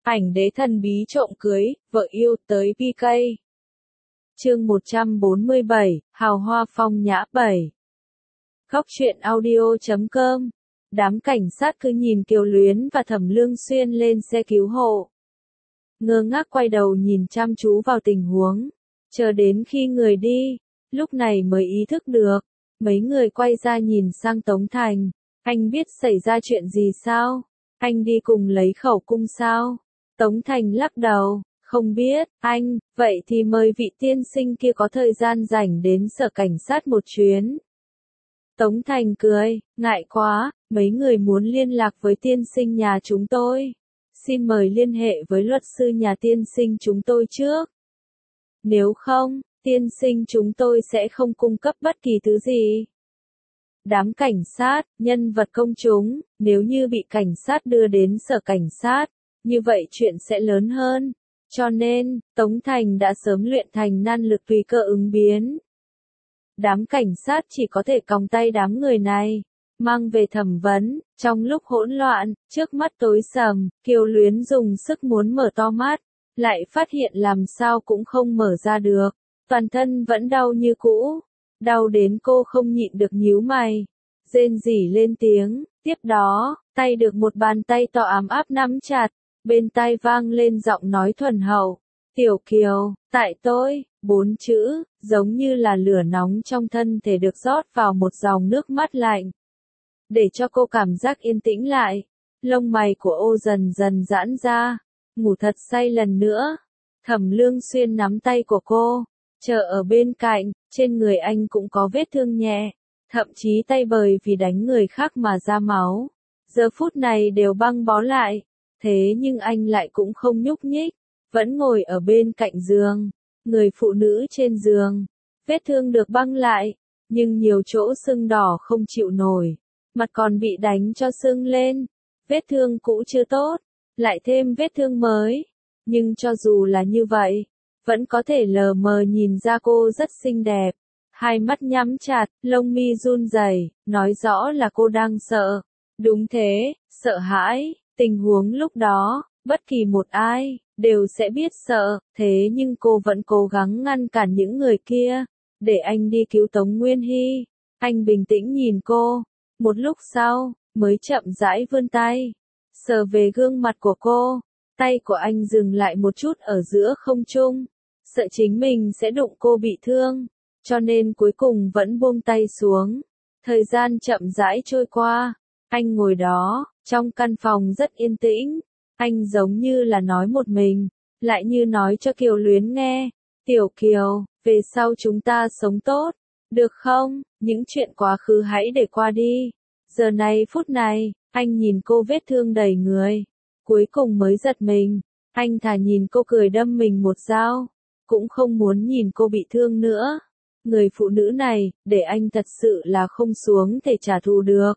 Ảnh đế thần bí trộm cưới, vợ yêu tới PK. Chương 147, Hào hoa phong nhã 7. Góc truyện audio.com. Đám cảnh sát cứ nhìn Kiều Luyến và Thẩm Lương Xuyên lên xe cứu hộ. Ngơ ngác quay đầu nhìn chăm chú vào tình huống. Chờ đến khi người đi, lúc này mới ý thức được. Mấy người quay ra nhìn sang Tống Thành. Anh biết xảy ra chuyện gì sao? Anh đi cùng lấy khẩu cung sao? Tống Thành lắc đầu, không biết, anh, vậy thì mời vị tiên sinh kia có thời gian rảnh đến sở cảnh sát một chuyến. Tống Thành cười, ngại quá, mấy người muốn liên lạc với tiên sinh nhà chúng tôi. Xin mời liên hệ với luật sư nhà tiên sinh chúng tôi trước. Nếu không, tiên sinh chúng tôi sẽ không cung cấp bất kỳ thứ gì. Đám cảnh sát, nhân vật công chúng, nếu như bị cảnh sát đưa đến sở cảnh sát, như vậy chuyện sẽ lớn hơn. Cho nên, Tống Thành đã sớm luyện thành năng lực tùy cơ ứng biến. Đám cảnh sát chỉ có thể còng tay đám người này, mang về thẩm vấn. Trong lúc hỗn loạn, trước mắt tối sầm, Kiều Luyến dùng sức muốn mở to mắt, lại phát hiện làm sao cũng không mở ra được. Toàn thân vẫn đau như cũ, đau đến cô không nhịn được nhíu mày, rên rỉ lên tiếng. Tiếp đó, tay được một bàn tay to ấm áp nắm chặt, bên tai vang lên giọng nói thuần hậu. Tiểu Kiều, tại tôi, 4 chữ, giống như là lửa nóng trong thân thể được rót vào một dòng nước mát lạnh. Để cho cô cảm giác yên tĩnh lại, lông mày của ô dần dần giãn ra, ngủ thật say lần nữa. Thẩm Lương Xuyên nắm tay của cô, chờ ở bên cạnh, trên người anh cũng có vết thương nhẹ, thậm chí tay bởi vì đánh người khác mà ra máu. Giờ phút này đều băng bó lại, thế nhưng anh lại cũng không nhúc nhích, vẫn ngồi ở bên cạnh giường. Người phụ nữ trên giường, vết thương được băng lại, nhưng nhiều chỗ sưng đỏ không chịu nổi, mặt còn bị đánh cho sưng lên. Vết thương cũ chưa tốt, lại thêm vết thương mới, nhưng cho dù là như vậy, vẫn có thể lờ mờ nhìn ra cô rất xinh đẹp. Hai mắt nhắm chặt, lông mi run rẩy, nói rõ là cô đang sợ. Đúng thế, sợ hãi. Tình huống lúc đó, bất kỳ một ai đều sẽ biết sợ, thế nhưng cô vẫn cố gắng ngăn cản những người kia, để anh đi cứu Tống Nguyên Hy. Anh bình tĩnh nhìn cô, một lúc sau, mới chậm rãi vươn tay, sờ về gương mặt của cô. Tay của anh dừng lại một chút ở giữa không trung, sợ chính mình sẽ đụng cô bị thương, cho nên cuối cùng vẫn buông tay xuống. Thời gian chậm rãi trôi qua, anh ngồi đó, trong căn phòng rất yên tĩnh, anh giống như là nói một mình, lại như nói cho Kiều Luyến nghe. Tiểu Kiều, về sau chúng ta sống tốt, được không? Những chuyện quá khứ hãy để qua đi. Giờ này phút này, anh nhìn cô vết thương đầy người, cuối cùng mới giật mình. Anh thà nhìn cô cười đâm mình một dao, cũng không muốn nhìn cô bị thương nữa. Người phụ nữ này, để anh thật sự là không xuống thể trả thù được.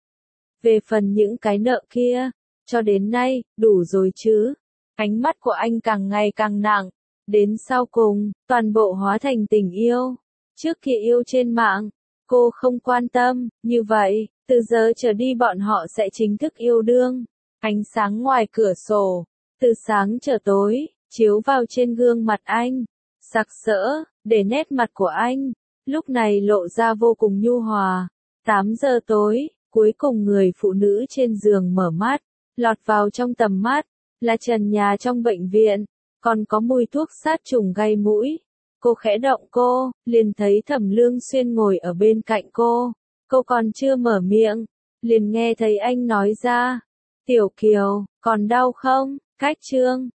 Về phần những cái nợ kia, cho đến nay, đủ rồi chứ. Ánh mắt của anh càng ngày càng nặng, đến sau cùng, toàn bộ hóa thành tình yêu. Trước kia yêu trên mạng, cô không quan tâm, như vậy, từ giờ trở đi bọn họ sẽ chính thức yêu đương. Ánh sáng ngoài cửa sổ, từ sáng trở tối, chiếu vào trên gương mặt anh, sặc sỡ, để nét mặt của anh, lúc này lộ ra vô cùng nhu hòa. 8 giờ tối, cuối cùng người phụ nữ trên giường mở mắt, lọt vào trong tầm mắt, là trần nhà trong bệnh viện, còn có mùi thuốc sát trùng gây mũi. Cô khẽ động cô, liền thấy Thẩm Lương Xuyên ngồi ở bên cạnh cô. Cô còn chưa mở miệng, liền nghe thấy anh nói ra. Tiểu Kiều, còn đau không? Cách chương